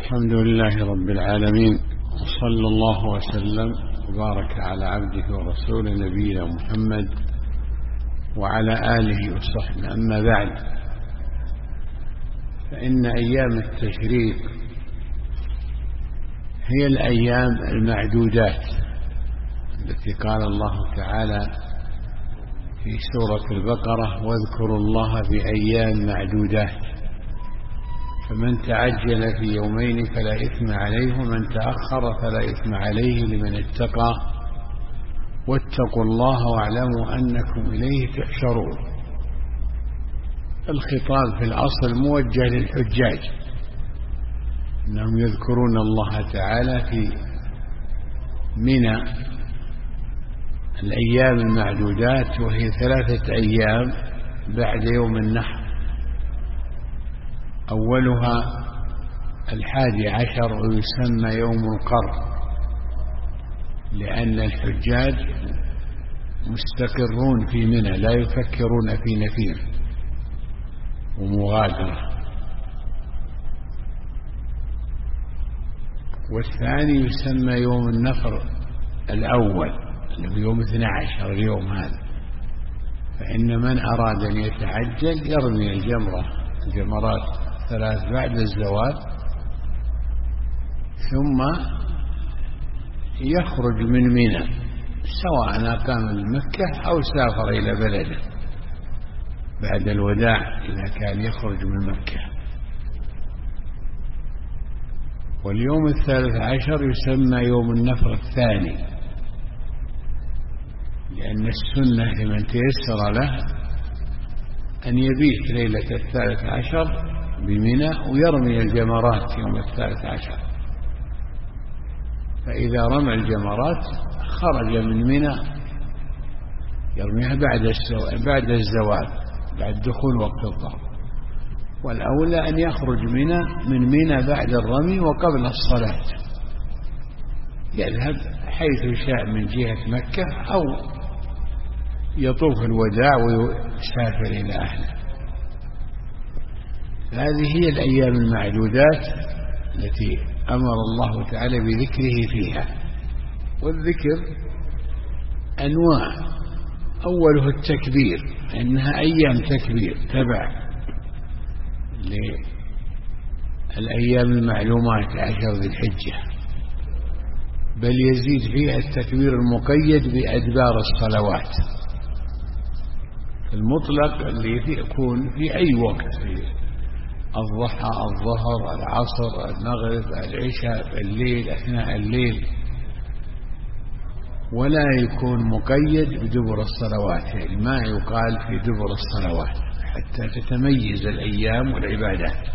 الحمد لله رب العالمين، وصلى الله وسلم وبارك على عبده ورسوله نبينا محمد وعلى آله وصحبه. أما بعد، فإن أيام التشريق هي الأيام المعدودات التي قال الله تعالى في سورة البقرة: واذكروا الله في أيام معدودات، فمن تعجل في يومين فلا إثم عليه، ومن تأخر فلا إثم عليه لمن اتقى، واتقوا الله واعلموا أنكم إليه تحشرون. الخطاب في الأصل موجه للحجاج، أنهم يذكرون الله تعالى في منى الأيام المعدودات، وهي 3 أيام بعد يوم النحر. أولها 11 ويسمى يوم القر، لأن الحجاج مستقرون في منى لا يفكرون في نفير ومغادرة. والثاني يسمى يوم النفر الأول، اللي هو يوم 12 اليوم هذا. فإن من أراد أن يتعجل يرمي الجمرات 3 بعد الزوال، ثم يخرج من منى، سواء أقام من مكة أو سافر إلى بلده بعد الوداع إذا كان يخرج من مكة. واليوم 13 يسمى يوم النفر الثاني، لأن السنة لمن تيسر له أن يبيت ليلة 13 بمنى ويرمي الجمرات يوم 13. فإذا رمى الجمرات خرج من منى يرميها بعد الزوال، بعد دخول وقت الظهر. والأولى أن يخرج من منى بعد الرمي وقبل الصلاة، يذهب حيث شاء من جهة مكة، أو يطوف الوداع ويسافر إلى أهله. هذه هي الأيام المعدودات التي أمر الله تعالى بذكره فيها. والذكر أنواع، أوله التكبير، إنها أيام تكبير تبع للأيام المعلومات 10 ذي الحجة، بل يزيد فيها التكبير المقيد بأدبار الصلوات المطلق اللي يكون في أي وقت، في الضحى، الظهر، العصر، المغرب، العشاء، الليل، أثناء الليل، ولا يكون مقيد بدبر الصلوات، يعني ما يقال في دبر الصلوات حتى تتميز الأيام والعبادات.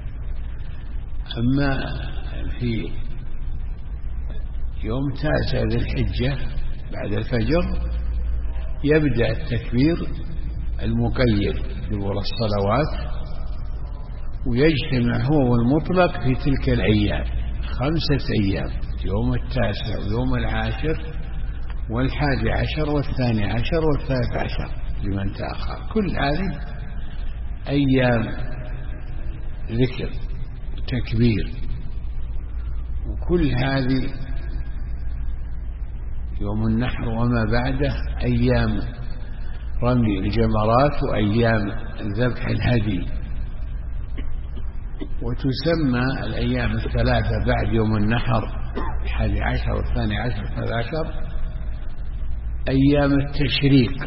أما في يوم 9 ذي الحجة بعد الفجر يبدأ التكبير المقيد دبر الصلوات، ويجتمع هو والمطلق في تلك الأيام 5 أيام: يوم 9 ويوم 10 وال11 وال12 وال13 لمن تأخر. كل هذه أيام ذكر تكبير، وكل هذه يوم النحر وما بعده أيام رمي الجمرات وأيام ذبح الهدي. وتسمى الأيام 3 بعد يوم النحر 11 و12 و13 أيام التشريق.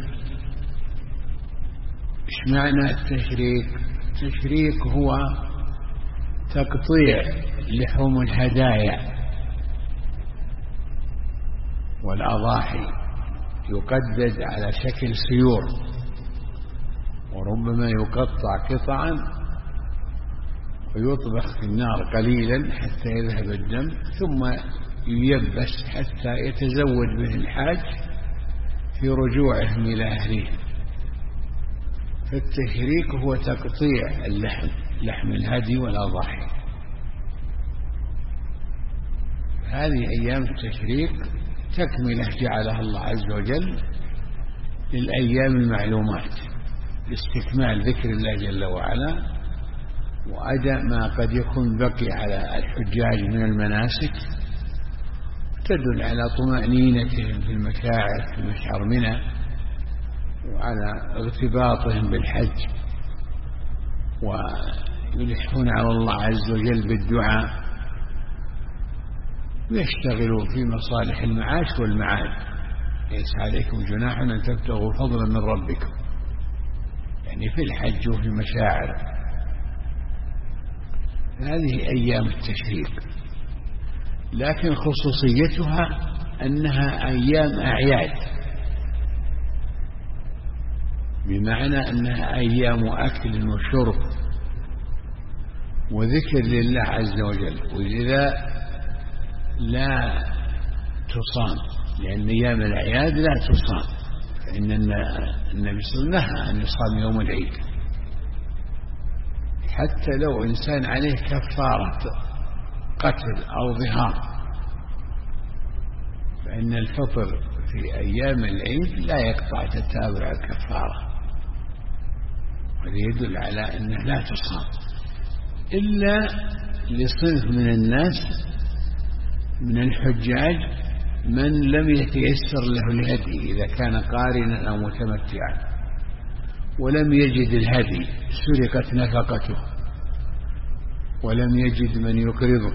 إيش معنى التشريق؟ التشريق هو تقطيع لحوم الهدايا والأضاحي، يقدد على شكل سيور، وربما يقطع قطعا ويطبخ في النار قليلا حتى يذهب الدم، ثم ييبس حتى يتزود به الحاج في رجوعهم إلى أهلهم. فالتشريك هو تقطيع لحم الهدي والأضاحي. هذه أيام التشريك تكملة جعلها الله عز وجل للأيام المعلومات، لاستكمال ذكر الله جل وعلا وأداء ما قد يكون بقي على الحجاج من المناسك، تدل على طمأنينتهم في المشاعر في مشعر منى، وعلى ارتباطهم بالحج، ويلحون على الله عز وجل بالدعاء، ويشتغلوا في مصالح المعاش والمعاد. ليس عليكم جناح أن تبتغوا فضلا من ربكم، يعني في الحج وفي المشاعر. هذه أيام التشريق، لكن خصوصيتها أنها أيام أعياد، بمعنى أنها أيام أكل وشرب وذكر لله عز وجل، ولذا لا تصام، لأن أيام الأعياد لا تصام، فإن النبي صلى الله عليه وسلم نهى أن يصام يوم العيد، حتى لو إنسان عليه كفارة قتل أو ظهار، فإن الفطر في أيام العيد لا يقطع تتابع الكفارة، وهذا يدل على أنه لا تصام إلا لصنف من الناس من الحجاج من لم يتيسر له الهدي، إذا كان قارنا أو متمتعا ولم يجد الهدي، سرقت نفقته ولم يجد من يقرضه،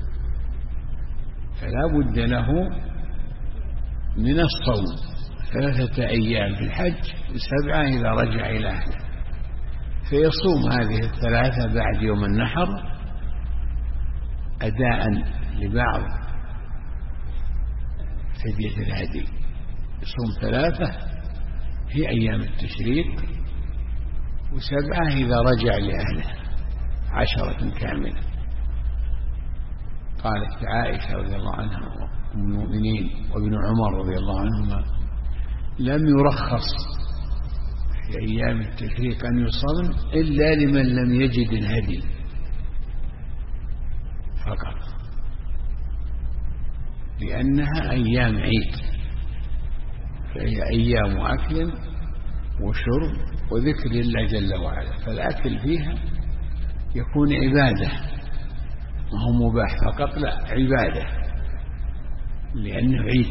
فلا بد له من الصوم 3 أيام في الحج و7 إذا رجع إلى أهله، فيصوم هذه 3 بعد يوم النحر أداء لبعض فدية الهدي. يصوم 3 في أيام التشريق و7 إذا رجع لأهله، 10 كاملة. قالت عائشة رضي الله عنها وأم المؤمنين وابن عمر رضي الله عنهما: لم يرخص في أيام التشريق أن يصوم إلا لمن لم يجد الهدي فقط، لأنها أيام عيد، فهي أيام أكل وشرب وذكر الله جل وعلا، فالأكل فيها يكون عبادة، ما هو مباح فقط، لا، عبادة، لأنه عيد،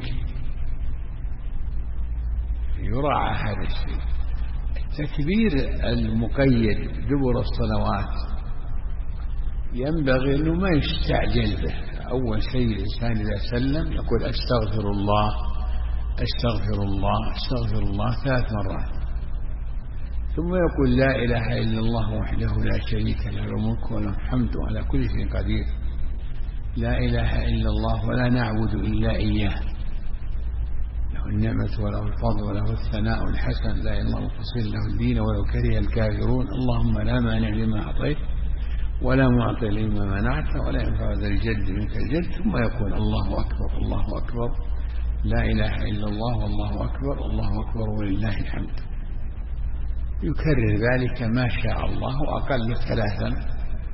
يراعى هذا الشيء. التكبير المقيد دبر الصلوات ينبغي أنه ما يستعجل به. أول شيء الإنسان إذا سلم يقول أستغفر الله أستغفر الله أستغفر الله 3 مرات، ثم يقول لا إله إلا الله وحده لا شريك له الملك وله الحمد على كل شيء قدير، لا إله إلا الله ولا نعبد إلا إياه، له النعمة وله الفضل وله الثناء الحسن، لا إله إلا الله مخلصين له الدين ولو كره الكافرون، اللهم لا مانع لما أعطيت ولا معطي لما منعت ولا ينفع ذا الجد منك الجد. ثم يقول الله أكبر الله أكبر، لا إله إلا الله والله أكبر الله أكبر ولله الحمد، يكرر ذلك ما شاء الله، أقل 3،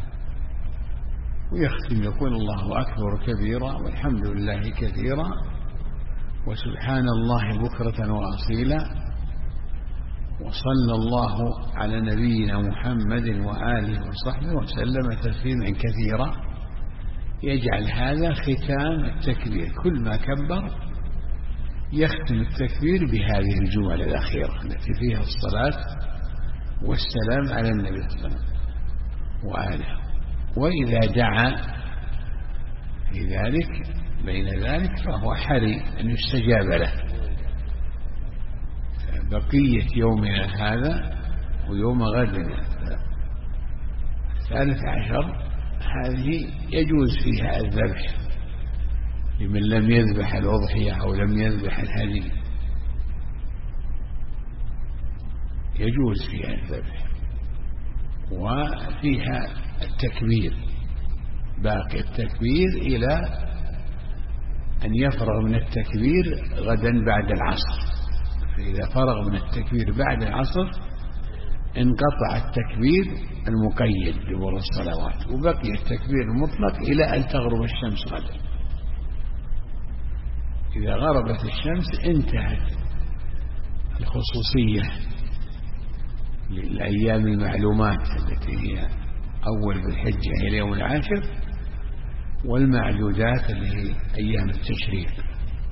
ويختم يقول الله أكبر كبيرا والحمد لله كثيرا وسبحان الله بكرة وأصيلا، وصلى الله على نبينا محمد وآله وصحبه وسلم تسليما كثيرا. يجعل هذا ختام التكبير، كل ما كبر يختم التكبير بهذه الجمل الأخيرة التي فيها الصلاة والسلام على النبي صلى الله عليه وسلم وآله. وإذا دعا في ذلك بين ذلك فهو حري أن يستجاب له. بقية يومنا هذا ويوم غدنا 13 هذه يجوز فيها الذبح لمن لم يذبح الأضحية أو لم يذبح الهدي، يجوز فيها الذبح، وفيها التكبير، باقي التكبير إلى أن يفرغ من التكبير غدا بعد العصر، فإذا فرغ من التكبير بعد العصر انقطع التكبير المقيد دبر الصلوات، وبقي التكبير المطلق إلى أن تغرب الشمس غدا. إذا غربت الشمس انتهت الخصوصية للأيام المعلومات التي هي أول ذي الحجة هي اليوم العاشر، والمعدودات اللي هي أيام التشريق.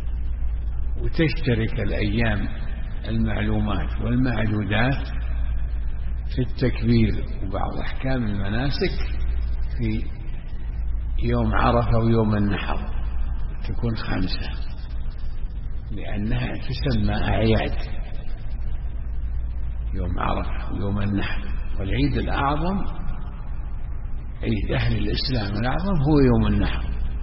وتشترك الأيام المعلومات والمعدودات في التكبير وبعض أحكام المناسك في يوم عرفة ويوم النحر، تكون 5 لأنها تسمى أعياد، يوم عرفة ويوم النحر. والعيد الأعظم، عيد أهل الإسلام الأعظم، هو يوم النحر،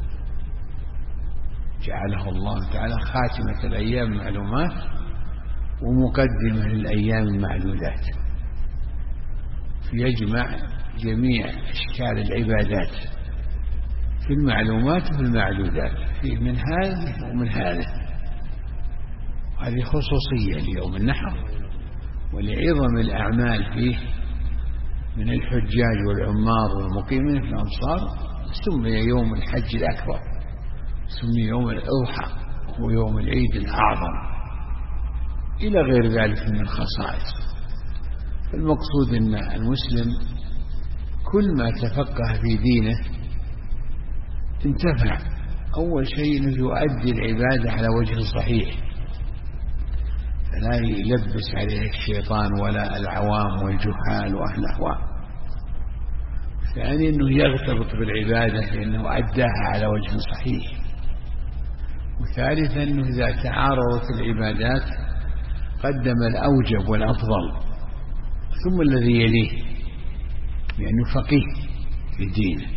جعله الله تعالى خاتمة الأيام المعلومات ومقدمة للأيام المعدودات، فيجمع جميع أشكال العبادات في المعلومات وفي المعدودات، في من هذه ومن هذه. هذه خصوصية ليوم النحر ولعظم الأعمال فيه من الحجاج والعمار والمقيمين في الأمصار. سمي يوم الحج الأكبر، سمي يوم الأضحى، هو يوم العيد الأعظم، إلى غير ذلك من الخصائص. المقصود أن المسلم كل ما تفقه في دينه انتفع. أول شيء أنه يؤدي العبادة على وجه صحيح، فلا يلبس عليه الشيطان ولا العوام والجهال وأهل الأهواء. ثانيا أنه يغتبط بالعبادة لأنه أداها على وجه صحيح. وثالثا أنه إذا تعارضت العبادات قدم الأوجب والأفضل ثم الذي يليه، لأنه فقيه في دينه.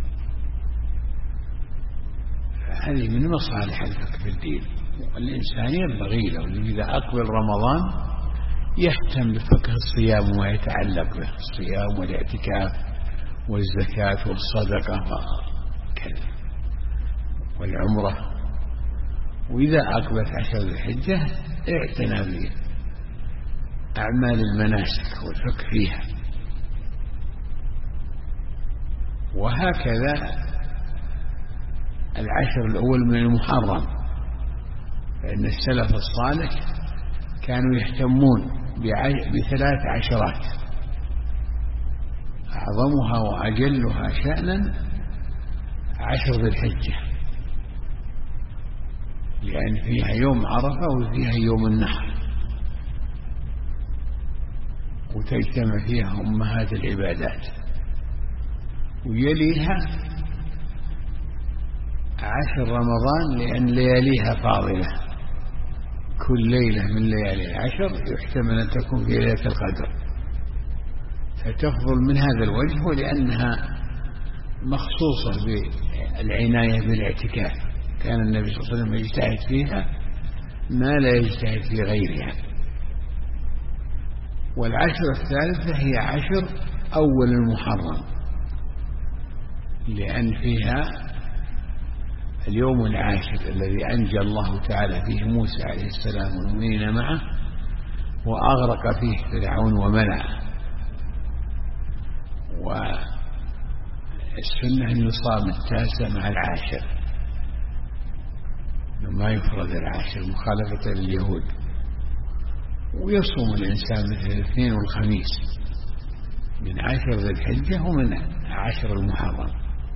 هذه من مصالح الفقه في الدين. الإنسان ينبغي له إذا أقبل رمضان يهتم بفقه الصيام وما يتعلق به، الصيام والاعتكاف والزكاة والصدقة والعمرة. وإذا أقبلت 10 ذي الحجة اعتنى بأعمال المناسك والفقه فيها. وهكذا 10 الأول من المحرم، فإن السلف الصالح كانوا يهتمون ب3 عشرات، أعظمها وأجلها شأنا 10 ذي الحجة، لأن فيها يوم عرفة وفيها يوم النحر، وتجتمع فيها أمهات العبادات. ويليها 10 رمضان لأن لياليها فاضلة، كل ليلة من ليالي 10 يحتمل أن تكون في ليلة القدر، فتفضل من هذا الوجه، ولأنها مخصوصة بالعناية بالاعتكاف. كان النبي صلى الله عليه وسلم يجتهد فيها ما لا يجتهد في غيرها. والعشرة الثالثة هي 10 أول المحرم، لأن فيها اليوم العاشر الذي أنجى الله تعالى فيه موسى عليه السلام والمؤمنين معه، وأغرق فيه فرعون وملأه. والسنة أن يصام 9 مع 10، ما يفرد 10 مخالفة لليهود. ويصوم الإنسان مثل الاثنين والخميس من 10 ذي الحجة ومن 10 المحرم،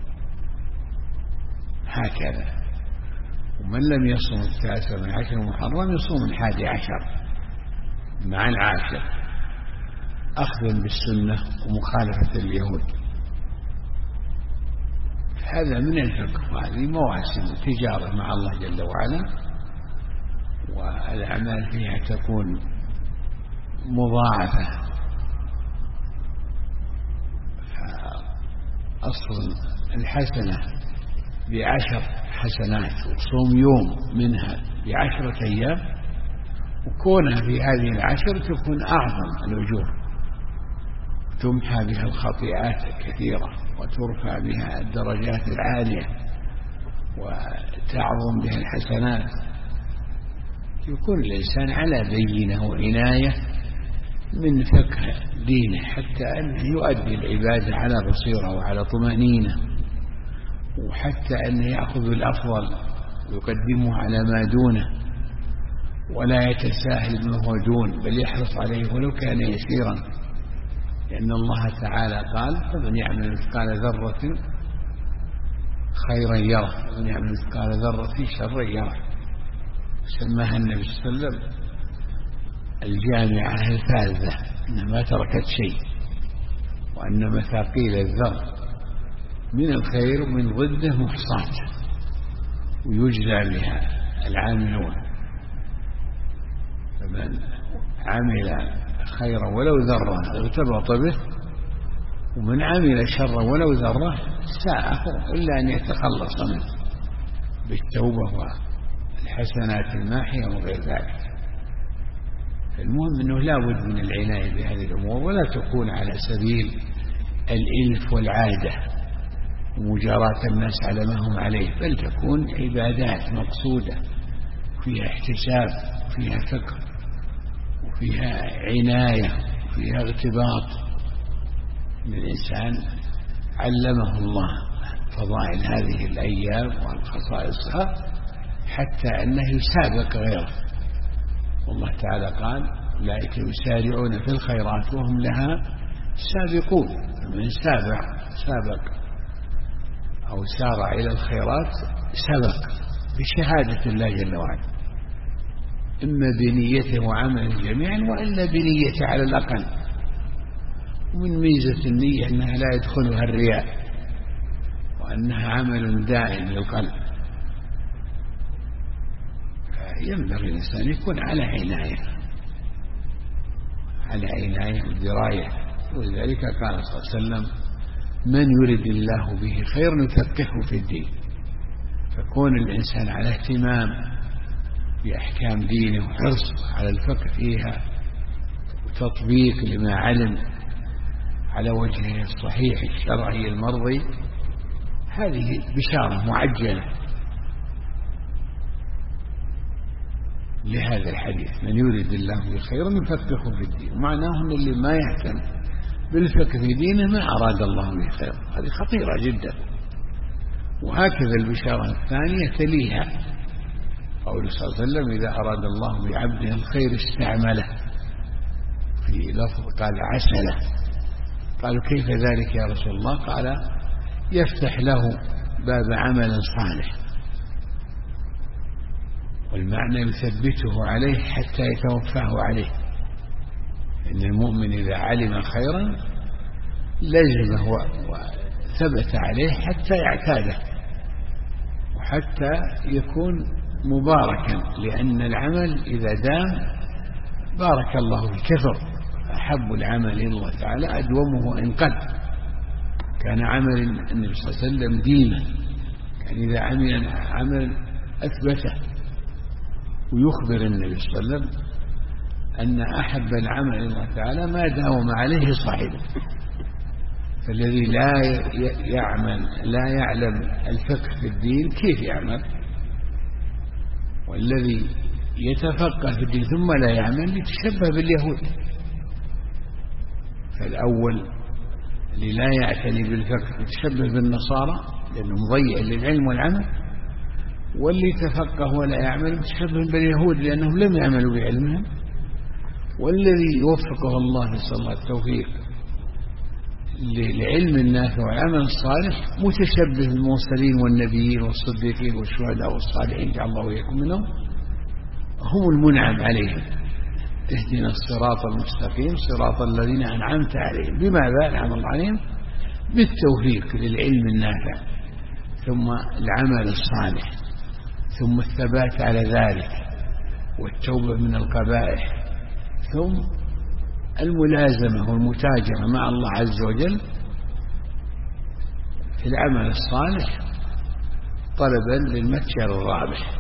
هكذا. ومن لم يصوم 9 من 10 المحرم يصوم 11 مع 10، أخذا بالسنة ومخالفة اليهود. هذا من الفقه، وهذه مواسم تجارة مع الله جل وعلا، والأعمال فيها تكون مضاعفة. أصل الحسنة ب10 حسنات، وصوم يوم منها ب10 أيام، وكونها في هذه 10 تكون أعظم الأجور، تمحى بها الخطيئات الكثيرة وترفع بها الدرجات العالية وتعظم بها الحسنات. يكون الإنسان على بينة وعناية من فقه دينه، حتى أنه يؤدي العبادة على بصيرة وعلى طمأنينة، وحتى أنه يأخذ الأفضل ويقدمه على ما دونه، ولا يتساهل ما هو دون، بل يحرص عليه ولو كان يسيرا، لأن الله تعالى قال فمن يعمل مثقال ذرة خيرا يره ومن يعمل مثقال ذرة شرا يره. سماها النبي صلى الله عليه وسلم الجامعة الفاذة، أنها ما تركت شيء، وأن مثاقيل الذر من الخير ومن ضده محصاة ويجزى بها العاملون. فمن عمل خيرا ولو ذرة ارتبط به، ومن عمل شرا ولو ذرة ساءه إلا أن يتخلص منه بالتوبة والحسنات الماحية وغير ذلك. المهم أنه لا بد من العناية بهذه الأمور، ولا تكون على سبيل الإلف والعادة ومجاراة الناس على ما هم عليه، بل تكون عبادات مقصودة فيها احتساب وفيها فكر وفيها عناية وفيها ارتباط. الإنسان علمه الله فضائل هذه الأيام وخصائصها حتى أنه يسابق غيره. والله تعالى قال أولئك يسارعون في الخيرات وهم لها سابقون. من سابق أو سارع إلى الخيرات سبق بشهادة الله جل وعلا، إما بنيته وعمله جميعا وإلا بنيته على الأقل. ومن ميزة النية أنها لا يدخلها الرياء، وأنها عمل دائم للقلب. ينبغي الإنسان يكون على عناية ودراية. ولذلك قال صلى الله عليه وسلم من يرد الله به خير يفقهه في الدين. فكون الإنسان على اهتمام بأحكام دينه وحرص على الفقه فيها وتطبيق لما علم على وجهه الصحيح الشرعي المرضي، هذه بشارة معجلة لهذا الحديث من يريد الله به خيرا يفقهه في الدين. ومعناه أن اللي ما يهتم بالفقه في دينه ما أراد الله به خيرا. هذه خطيرة جدا. وهكذا البشارة الثانية تليها قول صلى الله عليه وسلم إذا أراد الله بعبده الخير استعمله. في لفظ قال عسله. قالوا كيف ذلك يا رسول الله؟ قال يفتح له باب عمل صالح، والمعنى يثبته عليه حتى يتوفاه عليه. إن المؤمن إذا علم خيرا لزمه وثبت عليه حتى يعتاده وحتى يكون مباركا، لأن العمل إذا دام بارك الله في كثر. أحب العمل إلى الله تعالى أدومه وإن قل. كان عمل النبي صلى الله عليه وسلم ديما، كان إذا عمل عمل أثبته. ويخبر النبي صلى الله عليه وسلم أن أحب العمل إلى الله تعالى ما داوم عليه صاحبه. فالذي لا يعلم الفقه في الدين كيف يعمل؟ والذي يتفقه في الدين ثم لا يعمل يتشبه باليهود. فالأول اللي لا يعتني بالفقه يتشبه بالنصارى لأنه مضيع للعلم والعمل، واللي تفقه ولا يعمل يتشبه باليهود لأنهم لم يعملوا بعلمهم. والذي يوفقه الله نسأل الله التوفيق للعلم النافع والعمل الصالح متشبه بالمرسلين والنبيين والصديقين والشهداء والصالحين، جعل الله وإياكم منهم، هم المنعم عليهم. اهدنا الصراط المستقيم صراط الذين أنعمت عليهم. بماذا أنعم الله عليهم؟ بالتوفيق للعلم النافع، ثم العمل الصالح، ثم الثبات على ذلك والتوبة من القبائح، ثم الملازمة والمتاجرة مع الله عز وجل في العمل الصالح طلبا للمتجر الرابح.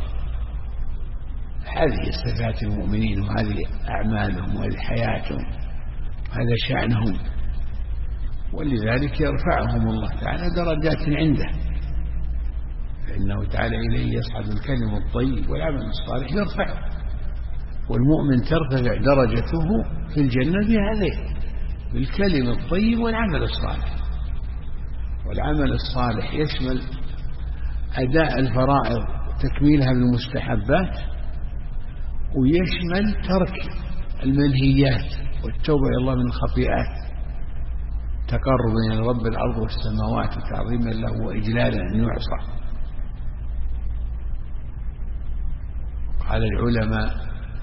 هذه صفات المؤمنين وهذه أعمالهم وهذه حياتهم وهذا شأنهم. ولذلك يرفعهم الله تعالى درجات عنده، فإنه تعالى إليه يصعد الكلم الطيب والعمل الصالح يرفعه. والمؤمن ترتفع درجته في الجنة بهذين، بالكلم الطيب والعمل الصالح. والعمل الصالح يشمل أداء الفرائض تكميلها بالمستحبات، ويشمل ترك المنهيات والتوبة إلى الله من الخطيئات. تقربا إلى رب الأرض والسماوات وتعظيما له وإجلالا أن يعصى. قال العلماء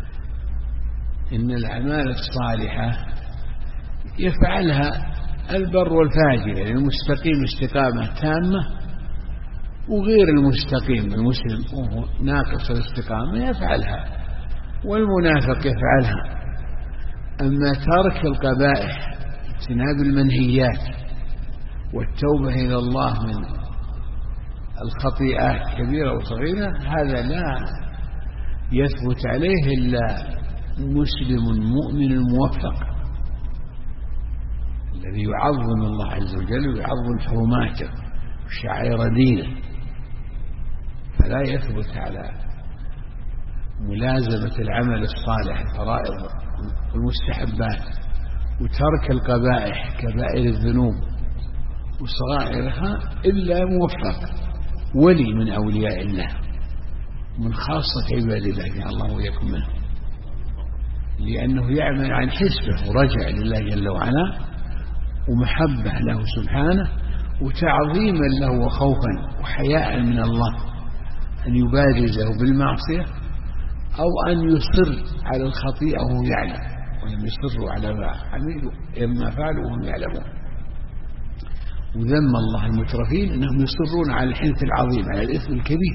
إن الأعمال الصالحة يفعلها البر والفاجر، يعني المستقيم استقامة تامة، وغير المستقيم المسلم وهو ناقص الاستقامة يفعلها، والمنافق يفعلها. أما ترك القبائح، اجتناب المنهيات، والتوبة إلى الله من الخطيئات كبيرة وصغيرة، هذا لا يثبت عليه إلا مسلم مؤمن موفق الذي يعظم الله عز وجل ويعظم حرماته وشعائر دينه، فلا يثبت على ملازمة العمل الصالح الفرائض والمستحبات وترك القبائح كبائر الذنوب وصغائرها إلا موفق ولي من أولياء الله، من خاصة عباد الله، جعل الله وإياكم منه، لأنه يعمل عن حسبه ورجع لله جل وعلا ومحبة له سبحانه وتعظيما له وخوفا وحياء من الله أن يبارزه بالمعصية أو أن يصر على الخطيئة وهو يعلم، ولم يصروا على ما عملوا إما فعلوا وهم يعلمون. وذم الله المترفين أنهم يصرون على الحنث العظيم، على الإثم الكبير.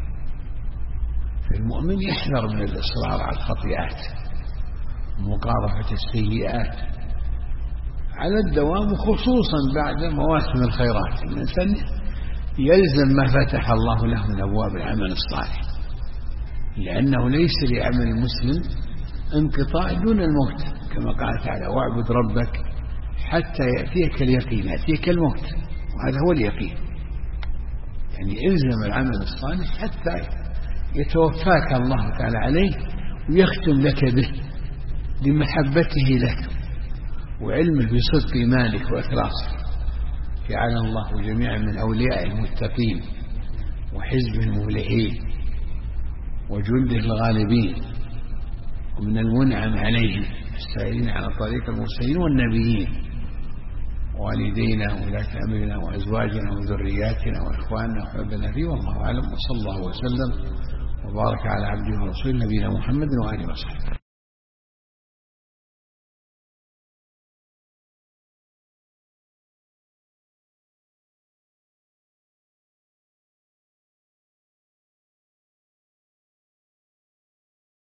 فالمؤمن يحذر من الإصرار على الخطيئات ومقارفة السيئات على الدوام، خصوصا بعد مواسم الخيرات. الإنسان يلزم ما فتح الله له من أبواب العمل الصالح، لأنه ليس لعمل المسلم انقطاع دون الموت، كما قال تعالى: واعبد ربك حتى يأتيك اليقين، يأتيك الموت، وهذا هو اليقين. يعني الزم العمل الصالح حتى يتوفاك الله تعالى عليه ويختم لك به لمحبته لك وعلمه بصدق إيمانك وإخلاصك. جعلنا الله جميعا من أوليائه المتقين وحزبه المفلحين وجنده الغالبين، ومن المنعم عليهم السائرين على طريق المرسلين والنبيين، والدينا وولاة أمرنا وأزواجنا وذرياتنا وإخواننا وحبنا فيه. والله أعلم، وصلى الله وسلم وبارك على عبده ورسوله نبينا محمد وآله وصحبه.